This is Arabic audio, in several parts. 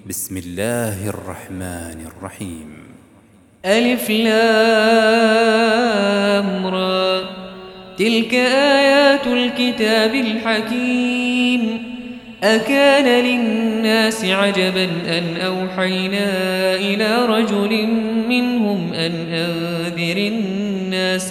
بسم الله الرحمن الرحيم. ألف لام را، تلك آيات الكتاب الحكيم. أكان للناس عجبا أن أوحينا إلى رجل منهم أن أنذر الناس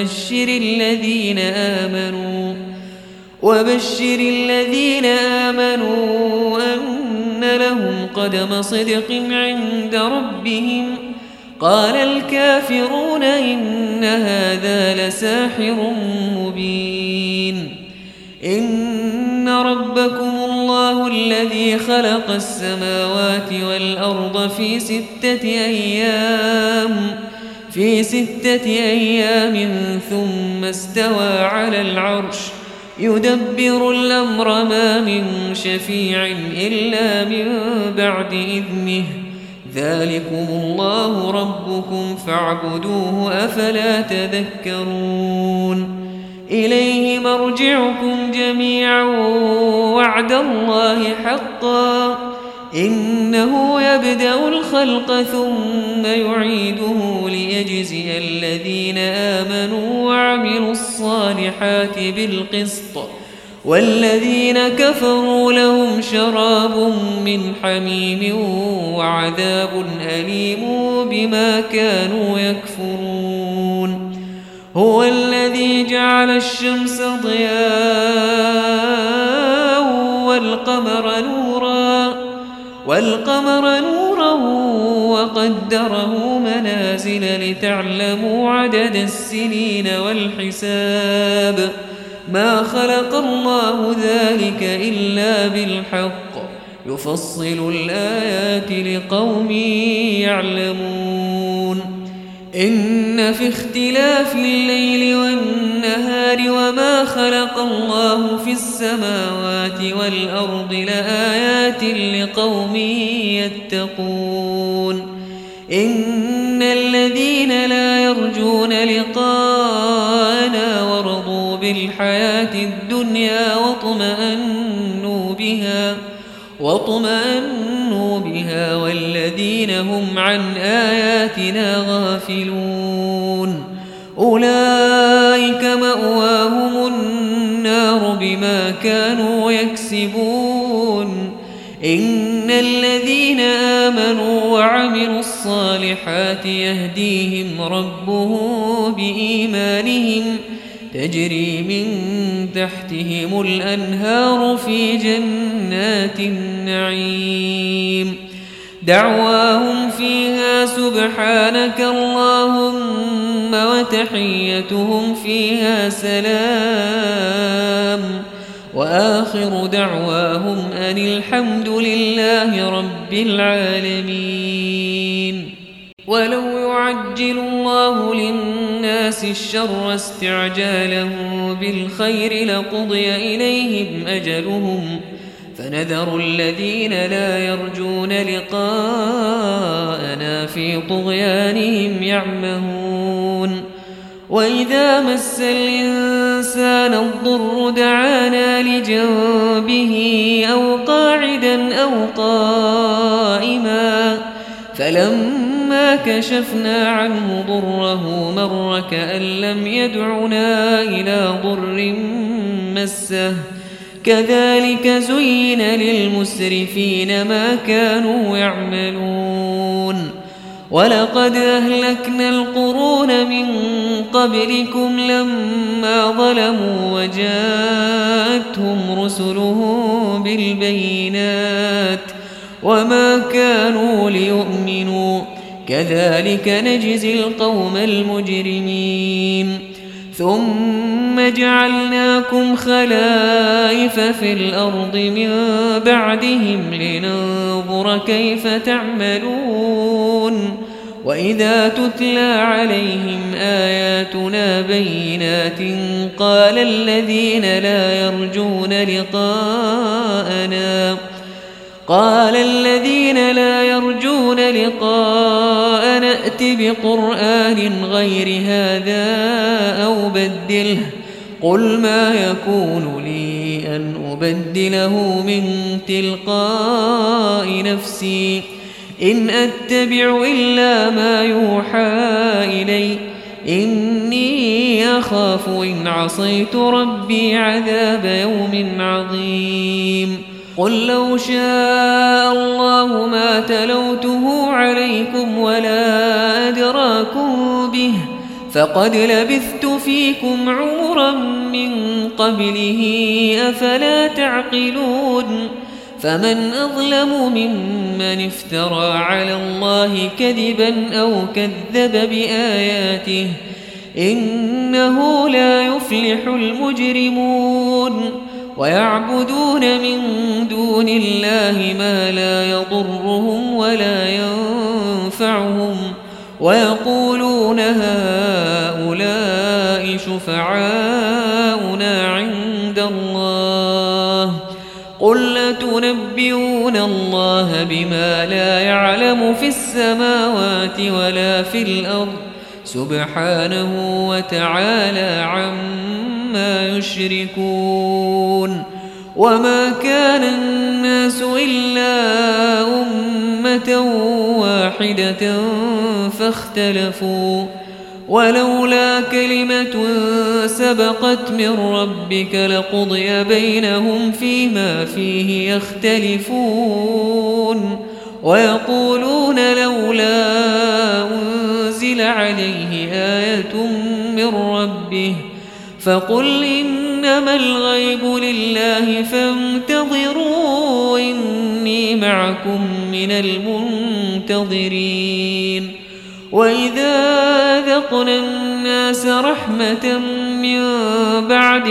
وبشر الذين آمنوا أن لهم قدم صدق عند ربهم. قال الكافرون إن هذا لساحر مبين. إن ربكم الله الذي خلق السماوات والأرض في 6 أيام ثم استوى على العرش يدبر الأمر ما من شفيع إلا من بعد إذنه. ذلكم الله ربكم فاعبدوه أفلا تذكرون. إليه مرجعكم جميعا وعد الله حقا إنه يبدأ الخلق ثم يعيده ليجزي الذين آمنوا وعملوا الصالحات بالقسط والذين كفروا لهم شراب من حميم وعذاب أليم بما كانوا يكفرون. هو الذي جعل الشمس ضياء والقمر نورا وقدره منازل لتعلموا عدد السنين والحساب. ما خلق الله ذلك إلا بالحق يفصل الآيات لقوم يعلمون. إن في اختلاف الليل والنهار وما خلق الله في السماوات والأرض لآيات لقوم يتقون. إن الذين لا يرجون لقاءنا ورضوا بالحياة الدنيا واطمأنوا بها والذين هم عن آياتنا غافلون أولئك مأواهم النار بما كانوا يكسبون. إن الذين آمنوا وعملوا الصالحات يهديهم ربهم بإيمانهم تجري من تحتهم الأنهار في جنات النعيم. دعواهم فيها سبحانك اللهم وتحيتهم فيها سلام وآخر دعواهم أن الحمد لله رب العالمين. ولو يعجل الله للناس الشر استعجاله بالخير لقضي إليهم أجلهم فنذر الذين لا يرجون لقاءنا في طغيانهم يعمهون. وإذا مس الإنسان الضر دعانا لجنبه أو قاعدا أو قائما فلما كشفنا عنه ضره مر كأن لم يدعنا إلى ضر مسه. كذلك زين للمسرفين ما كانوا يعملون. ولقد أهلكنا القرون من قبلكم لما ظلموا وجاءتهم رسلهم بالبينات وما كانوا ليؤمنوا كذلك نجزي القوم المجرمين. ثم جعلناكم خلائف في الأرض من بعدهم لننظر كيف تعملون. وإذا تتلى عليهم آياتنا بينات قال الذين لا يرجون لقاءنا ائت بقرآن غير هذا أو بدله قل ما يكون لي أن أبدله من تلقاء نفسي إن أتبع إلا ما يوحى إلي إني أخاف إن عصيت ربي عذاب يوم عظيم قل لو شاء الله ما تلوته عليكم ولا أدراكم به فقد لبثت فيكم عمرا من قبله أفلا تعقلون فمن أظلم ممن افترى على الله كذبا أو كذب بآياته إنه لا يفلح المجرمون ويعبدون من دون الله ما لا يضرهم ولا ينفعهم ويقولون هؤلاء شفعاؤنا عند الله قل أتنبئون الله بما لا يعلم في السماوات ولا في الأرض سبحانه وتعالى عما يشركون وما كان الناس إلا أمة واحدة فاختلفوا ولولا كلمة سبقت من ربك لقضي بينهم فيما فيه يختلفون ويقولون لولا أنزل عليه آية من ربه فقل إنما الغيب لله فانتظروا إني معكم من المنتظرين وإذا أذقنا الناس رحمة من بعد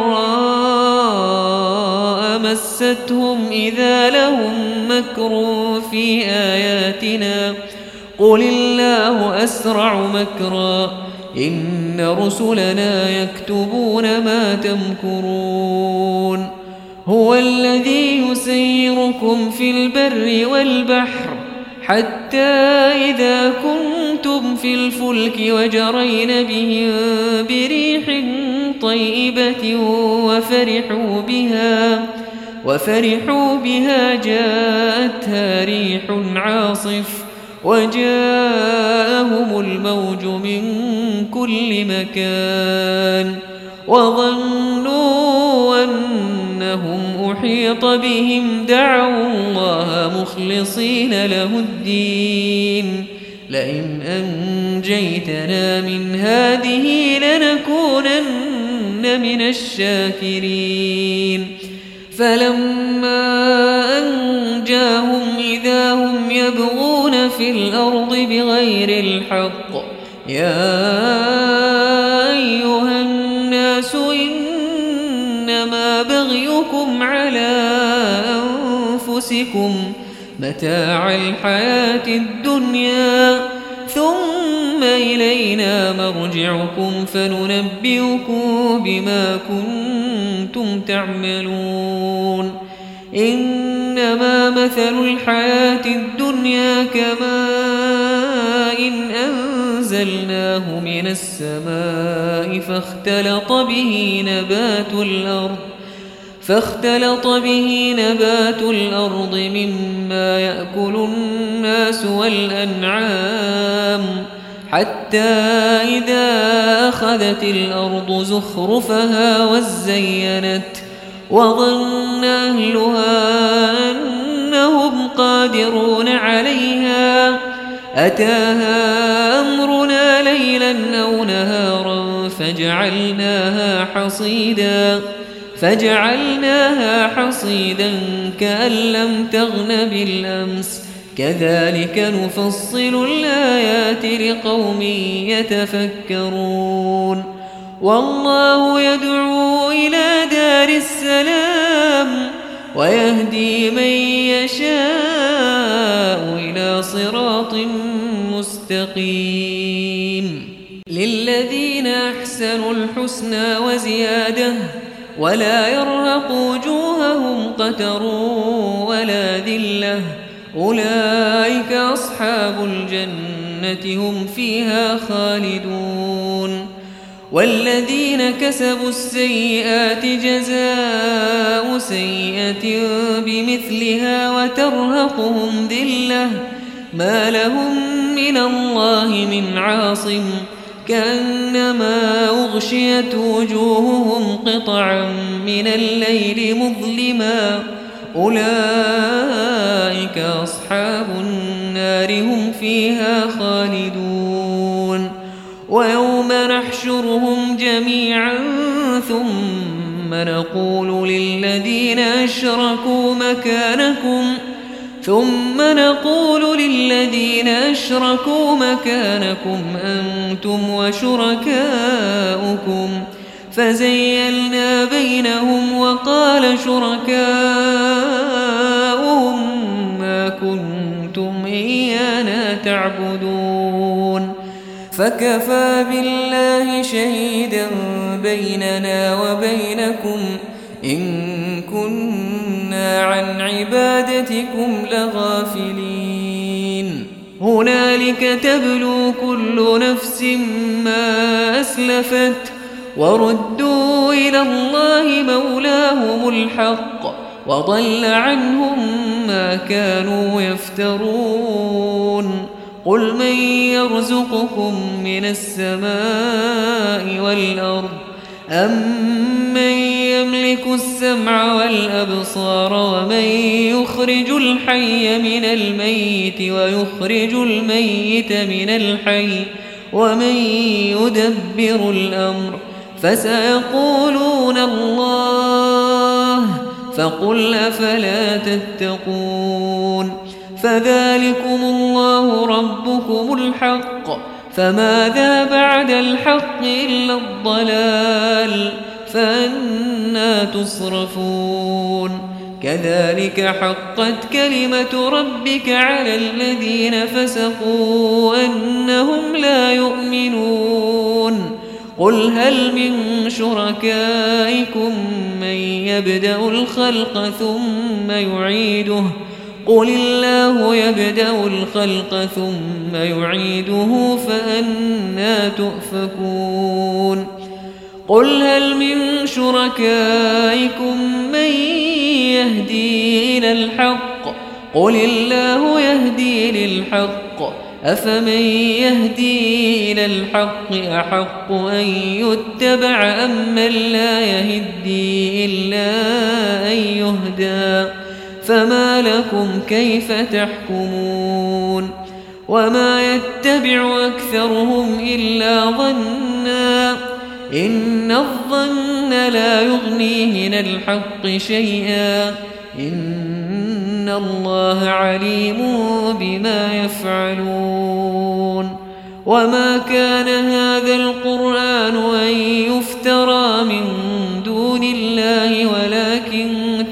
ضراء مستهم إذا لهم مكر في آياتنا قل الله أسرع مكرا إن رسلنا يكتبون ما تمكرون هو الذي يسيركم في البر والبحر حتى إذا كنتم في الفلك وجرين بهم بريح طيبة وفرحوا بها جاءتها ريح عاصف وجاءهم الموج من كل مكان وظنوا أنهم أحيط بهم دعوا الله مخلصين له الدين لئن أنجيتنا من هذه لنكونن من الشاكرين فلما أنجاهم إذا هم يبغون في الأرض بغير الحق يا أيها الناس إنما بغيكم على أنفسكم متاع الحياة الدنيا ثم إلينا مرجعكم فننبئكم بما كنتم تعملون إنما مثل الحياة الدنيا كماء أنزلناه من السماء فاختلط به نبات الأرض مما يأكل الناس والأنعام حتى إذا أخذت الأرض زخرفها وزينت وظن أهلها أنهم قادرون عليها أتاها أمرنا ليلا أو نهارا فجعلناها حصيدا كأن لم تغن بالأمس كذلك نفصل الآيات لقوم يتفكرون والله يدعو إلى دار السلام ويهدي من يشاء إلى صراط مستقيم للذين أحسنوا الحسنى وزيادة ولا يرهق وجوههم قتر ولا ذلة أولئك أصحاب الجنة هم فيها خالدون والذين كسبوا السيئات جزاء سيئة بمثلها وترهقهم ذلة ما لهم من الله من عاصم كأنما أغشيت وجوههم قطعا من الليل مظلما أولئك أصحاب النار هم فيها خالدون ويوم نحشرهم جميعا ثم نقول للذين أشركوا مكانكم أنتم وشركاؤكم فزيلنا بينهم وقال شركاؤهم ما كنتم إيانا تعبدون فكفى بالله شهيدا بيننا وبينكم إن كنا عن عبادتكم لغافلين هنالك تبلو كل نفس ما أسلفت وردوا إلى الله مولاهم الحق وضل عنهم ما كانوا يفترون قل من يرزقكم من السماء والأرض أمن يملك السمع والأبصار ومن يخرج الحي من الميت ويخرج الميت من الحي ومن يدبر الأمر فسيقولون الله فقل أفلا تتقون فذلكم الله ربكم الحق فماذا بعد الحق إلا الضلال فأنى تصرفون كذلك حقت كلمة ربك على الذين فسقوا أنهم لا يؤمنون قل هل من شركائكم من يبدأ الخلق ثم يعيده قل الله يبدأ الخلق ثم يعيده فأنى تؤفكون قل هل من شركائكم من يهدي إلى الحق قل الله يهدي للحق أفمن يهدي إلى الحق أحق أن يتبع أم من لا يهدي إلا أن يهدى فما لكم كيف تحكمون وما يتبع أكثرهم إلا ظنا إن الظن لا يغني من الحق شيئا إن الله عليم بما يفعلون وما كان هذا القرآن أن يفترى من دون الله ولكن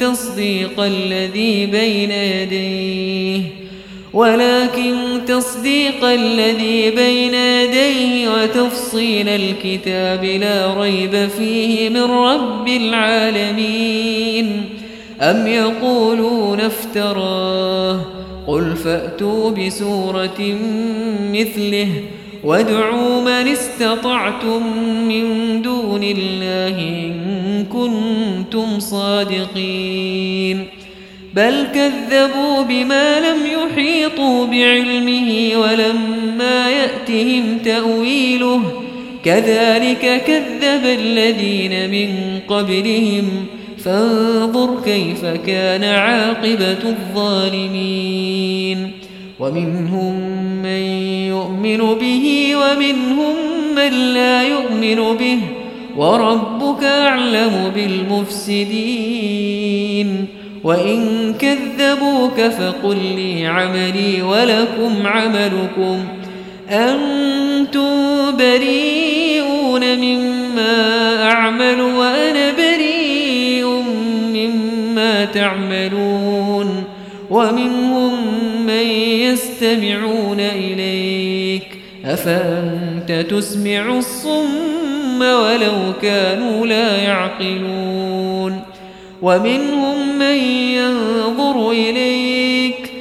تصديق الذي بين يديه وتفصيل الكتاب لا ريب فيه من رب العالمين أم يقولون افتراه قل فأتوا بسورة مثله وادعوا من استطعتم من دون الله إن كنتم صادقين بل كذبوا بما لم يحيطوا بعلمه ولما يأتهم تأويله كذلك كذب الذين من قبلهم فانظر كيف كان عاقبة الظالمين ومنهم من يؤمن به ومنهم من لا يؤمن به وربك أعلم بالمفسدين وإن كذبوك فقل لي عملي ولكم عملكم أنتم بريئون مما أعمل وأنا بريء مما تعملون ومنهم من يستمعون إليك أفأنت تسمع الصم ولو كانوا لا يعقلون ومنهم من ينظر إليك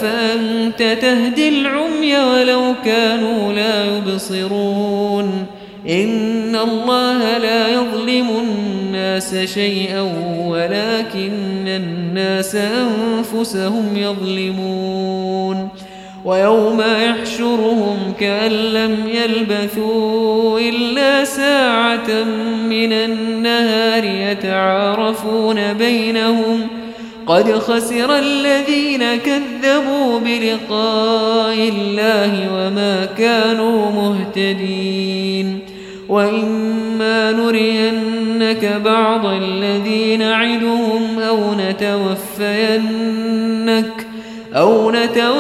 أفأنت تهدي العمي ولو كانوا لا يبصرون إن الله لا يظلم الناس شيئا ولكن الناس أنفسهم يظلمون ويوم يحشرهم كأن لم يلبثوا إلا ساعة من النهار يتعارفون بينهم قد خسر الذين كذبوا بلقاء الله وما كانوا مهتدين وإما نرينك بعض الذي نعدهم أو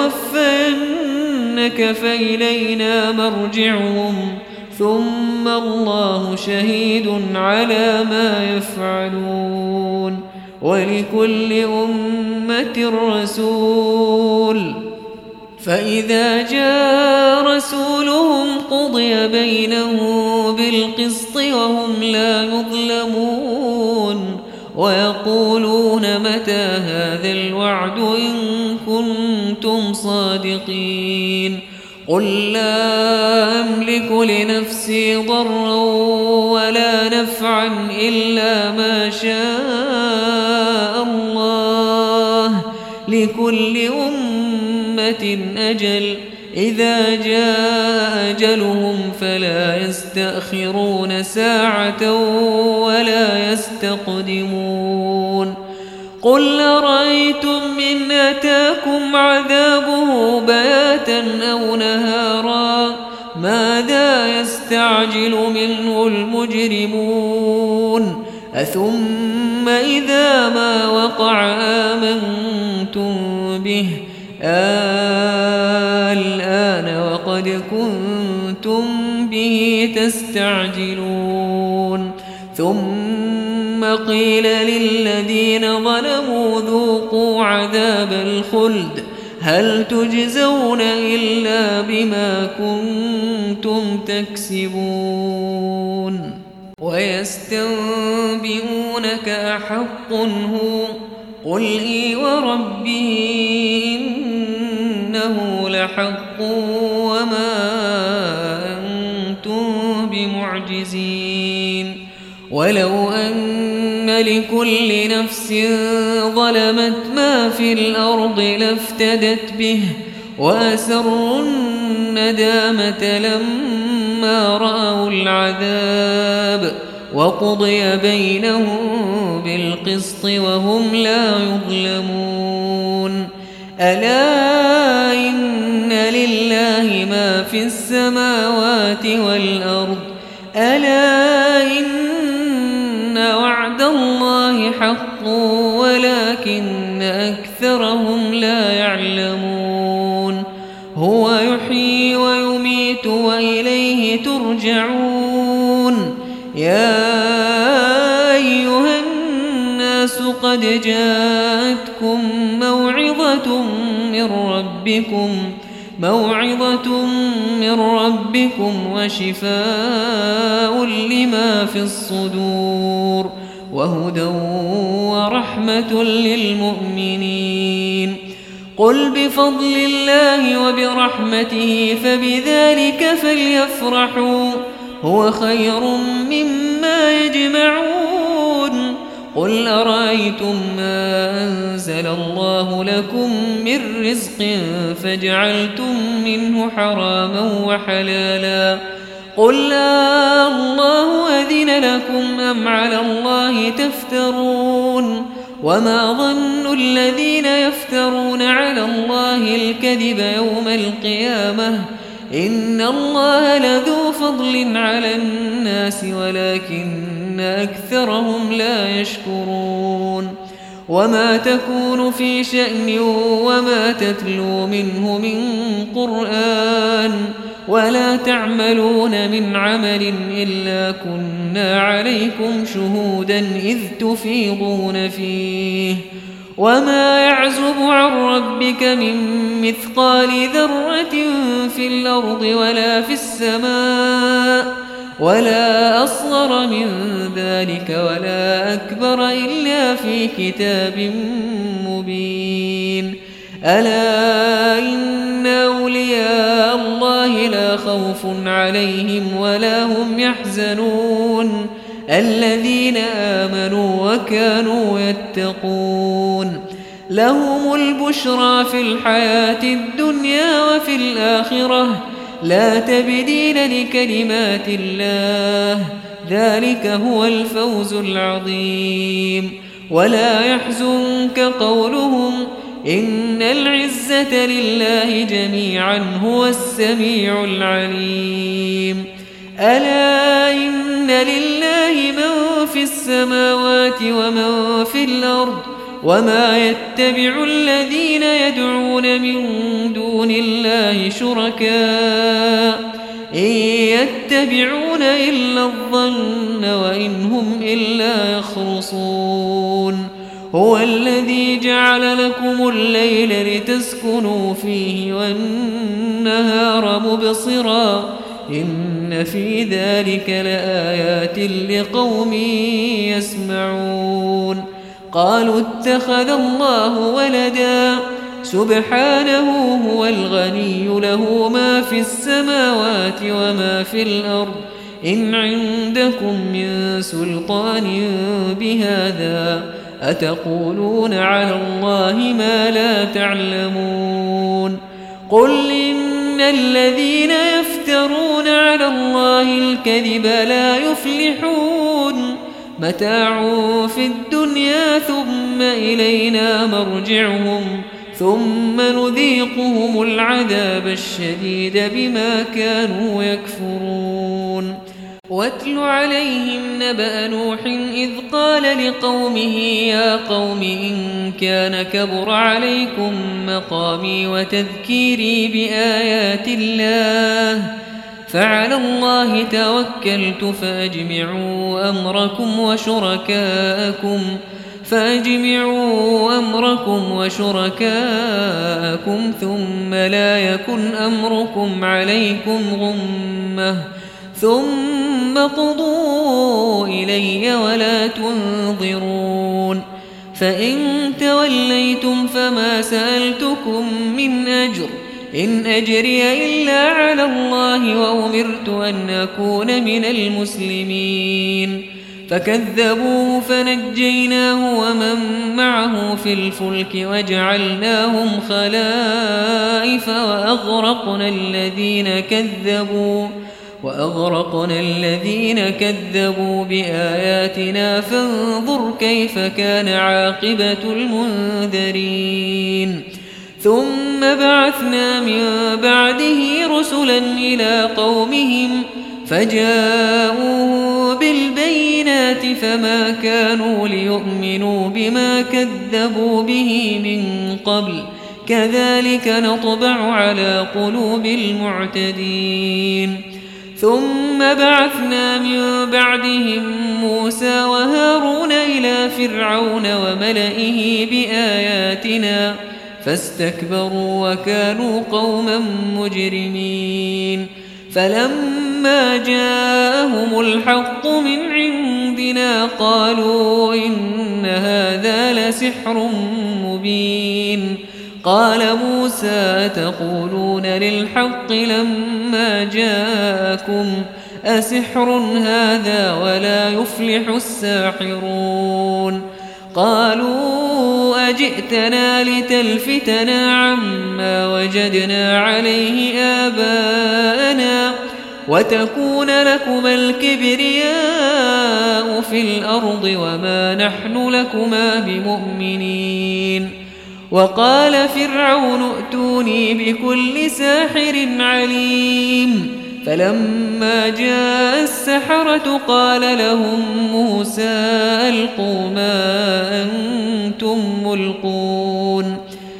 نتوفينك فإلينا مرجعهم ثم الله شهيد على ما يفعلون ولكل أمة رسول فإذا جاء رسولهم قضي بينهم بالقسط وهم لا يظلمون ويقولون متى هذا الوعد إن كنتم صادقين قل لا أملك لنفسي ضرا ولا نفعا إلا ما شاء الله لكل أمة أجل إذا جاء أجلهم فلا يستأخرون ساعة ولا يستقدمون قل أرأيتم إن أتاكم عذابه بياتا أو نهارا ماذا يستعجل منه المجرمون أثم إذا ما وقع آمنتم به الآن وقد كنتم به تستعجلون ثم قيل للذين ظلموا ذوقوا عذاب الخلد هل تجزون إلا بما كنتم تكسبون ويستنبئونك أحق هو قل إي وربي إنه لحق وما أنتم بمعجزين ولو أن لكل نفس ظلمت ما في الأرض لافتدت به وأسروا الندامة لما رأوا العذاب وقضي بينهم بالقسط وهم لا يظلمون ألا إن لله ما في السماوات والأرض ألا إن وعد الله حق ولكن أكثرهم لا يعلمون هو يحيي ويميت وإليه ترجعون يا أيها الناس قد جاءتكم موعظة من ربكم وشفاء لما في الصدور وهدى ورحمة للمؤمنين قل بفضل الله وبرحمته فبذلك فليفرحوا هو خير مما يجمعون قل أرأيتم ما أنزل الله لكم من رزق فجعلتم منه حراما وحلالا قل الله أذن لكم أم على الله تفترون وما ظن الذين يفترون على الله الكذب يوم القيامة إن الله لذو فضل على الناس ولكن أكثرهم لا يشكرون وما تكون في شأن وما تتلو منه من قرآن ولا تعملون من عمل إلا كنا عليكم شهودا إذ تفيضون فيه وما يعزب عن ربك من مثقال ذرة في الأرض ولا في السماء ولا أصغر من ذلك ولا أكبر إلا في كتاب مبين ألا إن أولياء الله لا خوف عليهم ولا هم يحزنون الذين آمنوا وكانوا يتقون لهم البشرى في الحياة الدنيا وفي الآخرة لا تبديل لكلمات الله ذلك هو الفوز العظيم ولا يحزنك قولهم إن العزة لله جميعا هو السميع العليم ألا إن لله من في السماوات ومن في الأرض وما يتبع الذين يدعون من دون الله شركاء إن يتبعون إلا الظن وإن هم إلا يخرصون هو الذي جعل لكم الليل لتسكنوا فيه والنهار مبصرا إن في ذلك لآيات لقوم يسمعون قالوا اتخذ الله ولدا سبحانه هو الغني له ما في السماوات وما في الأرض إن عندكم من سلطان بهذا أتقولون على الله ما لا تعلمون قل إن الذين يفترون على الله الكذب لا يفلحون متاع في الدنيا ثم إلينا مرجعهم ثم نذيقهم العذاب الشديد بما كانوا يكفرون واتل عليهم نبأ نوح إذ قال لقومه يا قوم إن كان كبر عليكم مقامي وتذكيري بآيات الله فعلى الله توكلت فأجمعوا أمركم وشركاءكم ثم لا يكن أمركم عليكم غمة ثم قضوا إلي ولا تنظرون فإن توليتم فما سألتكم من أجر إن أجري إلا على الله وأمرت أن أكون من المسلمين فكذبوه فنجيناه ومن معه في الفلك وجعلناهم خلائف وأغرقنا الذين كذبوا بآياتنا فانظر كيف كان عاقبة المنذرين ثم بعثنا من بعده رسلا إلى قومهم فجاءوا بالبينات فما كانوا ليؤمنوا بما كذبوا به من قبل كذلك نطبع على قلوب المعتدين ثم بعثنا من بعدهم موسى وهارون إلى فرعون وملئه بآياتنا فاستكبروا وكانوا قوما مجرمين فلما جاءهم الحق من عندنا قالوا إن هذا لسحر مبين قال موسى تقولون للحق لما جاءكم أسحر هذا ولا يفلح الساحرون قالوا أجئتنا لتلفتنا عما وجدنا عليه آباءنا وتكون لكما الكبرياء في الأرض وما نحن لكما بمؤمنين وقال فرعون ائتوني بكل ساحر عليم فلما جاء السحرة قال لهم موسى ألقوا ما أنتم ملقون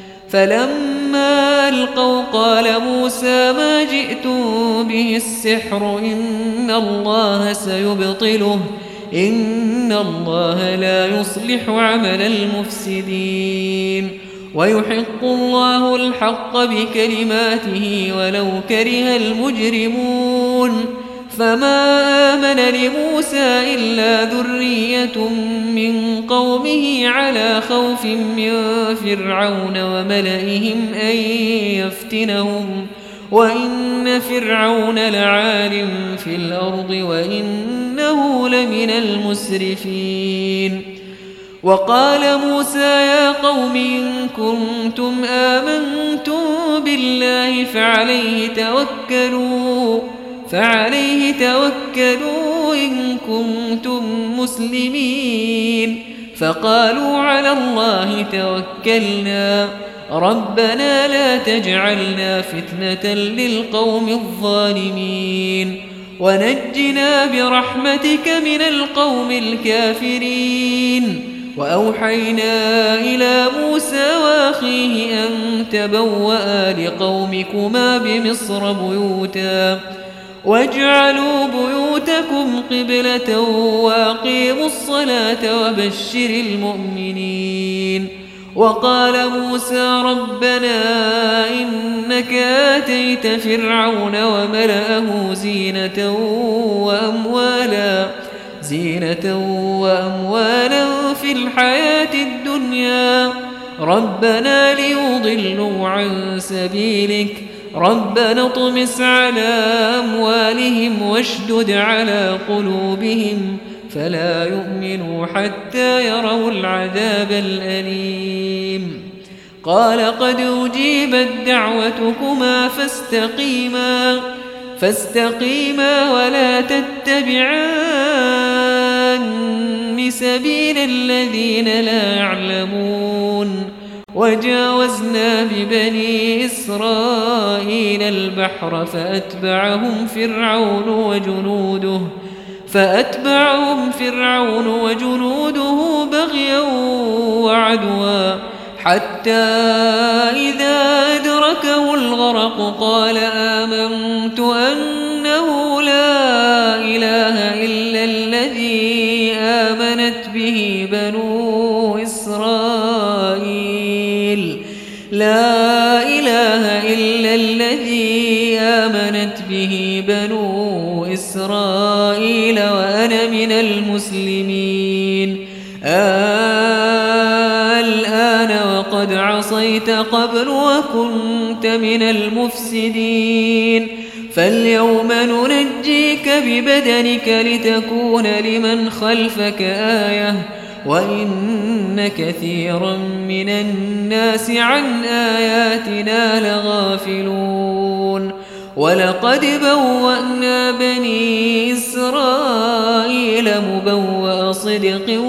فلما ألقوا قال موسى ما جئتم به السحر إن الله سيبطله إن الله لا يصلح عمل المفسدين ويحق الله الحق بكلماته ولو كره المجرمون فما آمن لموسى إلا ذرية من قومه على خوف من فرعون وملئهم أن يفتنهم وإن فرعون لعال في الأرض وإنه لمن المسرفين. وقال موسى يا قوم إن كنتم آمنتم بالله فعليه توكلوا إن كنتم مسلمين. فقالوا على الله توكلنا ربنا لا تجعلنا فتنة للقوم الظالمين ونجنا برحمتك من القوم الكافرين. وأوحينا إلى موسى وأخيه أن تبوأ لقومكما بمصر بيوتا واجعلوا بيوتكم قبلة وأقيموا الصلاة وبشر المؤمنين. وقال موسى ربنا إنك آتيت فرعون وملأه زينة وأموالا في الحياة الدنيا ربنا ليضلوا عن سبيلك ربنا اطمس على أموالهم واشدد على قلوبهم فلا يؤمنوا حتى يروا العذاب الأليم. قال قد أجيبت دعوتكما فاستقيما ولا تتبعان سبيل الذين لا يعلمون. وجاوزنا ببني إسرائيل البحر فأتبعهم فرعون وجنوده بغيا وعدوا حتى إذا أدركه الغرق قال آمنت أنه لا إله إلا الذي آمنت به بنو إسرائيل وأنا من المسلمين. الآن وقد عصيت قبل وكنت من المفسدين فاليوم ننجيك ببدنك لتكون لمن خلفك آية وإن كثيرا من الناس عن آياتنا لغافلون. ولقد بوأنا بني إسرائيل مبوأ صدق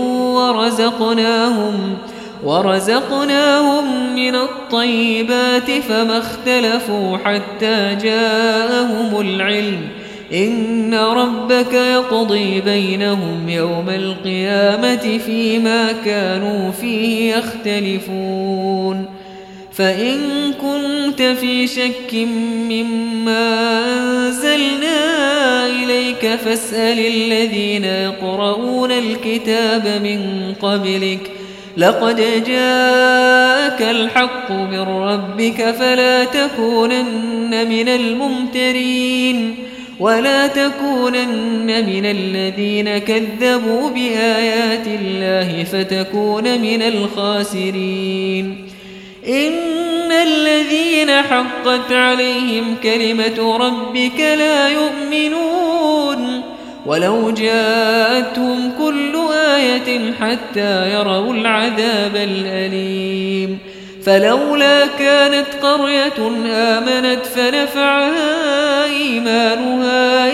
ورزقناهم من الطيبات فما اختلفوا حتى جاءهم العلم إن ربك يقضي بينهم يوم القيامة فيما كانوا فيه يختلفون. فإن كنت في شك مما أنزلنا إليك فاسأل الذين يقرؤون الكتاب من قبلك لقد جاءك الحق من ربك فلا تكونن من الممترين ولا تكونن من الذين كذبوا بآيات الله فتكون من الخاسرين. إن الذين حقت عليهم كلمة ربك لا يؤمنون ولو جاءتهم كل آية حتى يروا العذاب الأليم. فلولا كانت قرية آمنت فنفعها إيمانها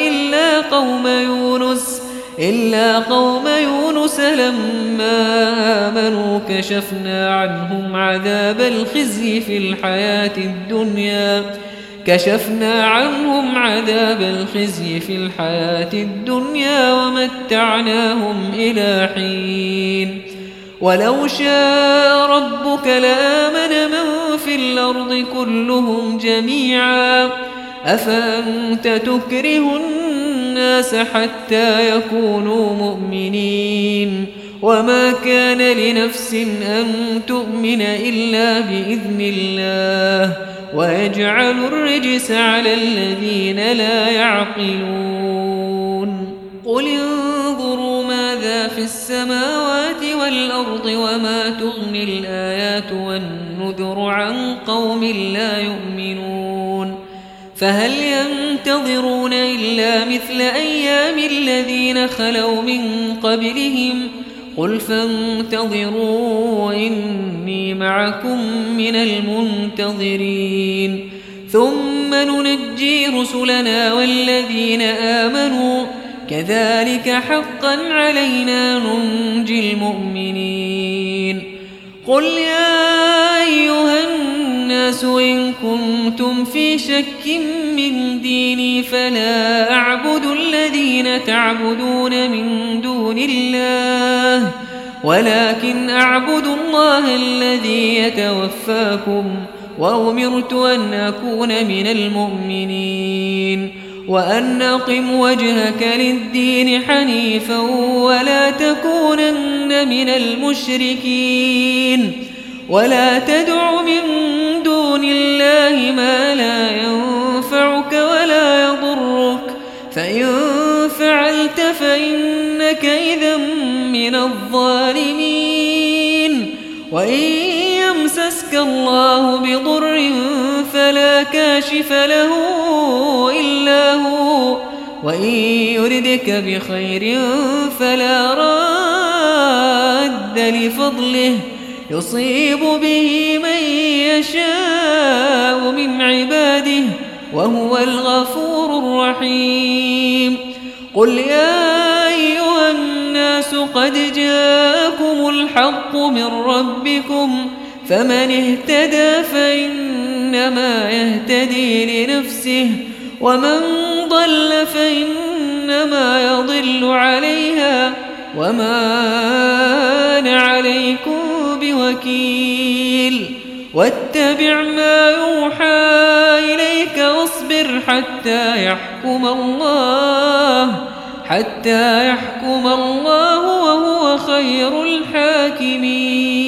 إلا قوم يونس لما آمنوا كشفنا عنهم عذاب الخزي في الحياة الدنيا ومتعناهم إلى حين. ولو شاء ربك لآمن من في الأرض كلهم جميعا أفأنت تكره الناس حتى يكونوا مؤمنين وما كان لنفس أن تؤمن إلا بإذن الله ويجعل الرجس على الذين لا يعقلون. قل انظروا ماذا في السماوات والأرض وما تغني الآيات والنذر عن قوم لا يؤمنون. فهل ينتظرون إلا مثل أيام الذين خلوا من قبلهم قل فانتظروا إني معكم من المنتظرين ثم ننجي رسلنا والذين آمنوا كذلك حقا علينا ننجي المؤمنين قل يا أيها الناس إن كنتم في شك من ديني فلا أعبد الذين تعبدون من دون الله ولكن أعبد الله الذي يتوفاكم وأمرت أن أكون من المؤمنين وأن أقم وجهك للدين حنيفا ولا تكونن من المشركين ولا تدع من دون الله ما لا ينفعك ولا يضرك فإن فعلت فإنك إذا من الظالمين وإن يمسسك الله بضر فلا كاشف له إلا هو وإن يردك بخير فلا راد لفضله يصيب به من يشاء من عباده وهو الغفور الرحيم قل يا أيها الناس قد جاءكم الحق من ربكم فمن اهتدى فإنما يهتدي لنفسه ومن ضل فإنما يضل عليها وما أنا عليكم بوكيل واتبع ما يوحى إليك واصبر حتى يحكم الله وهو خير الحاكمين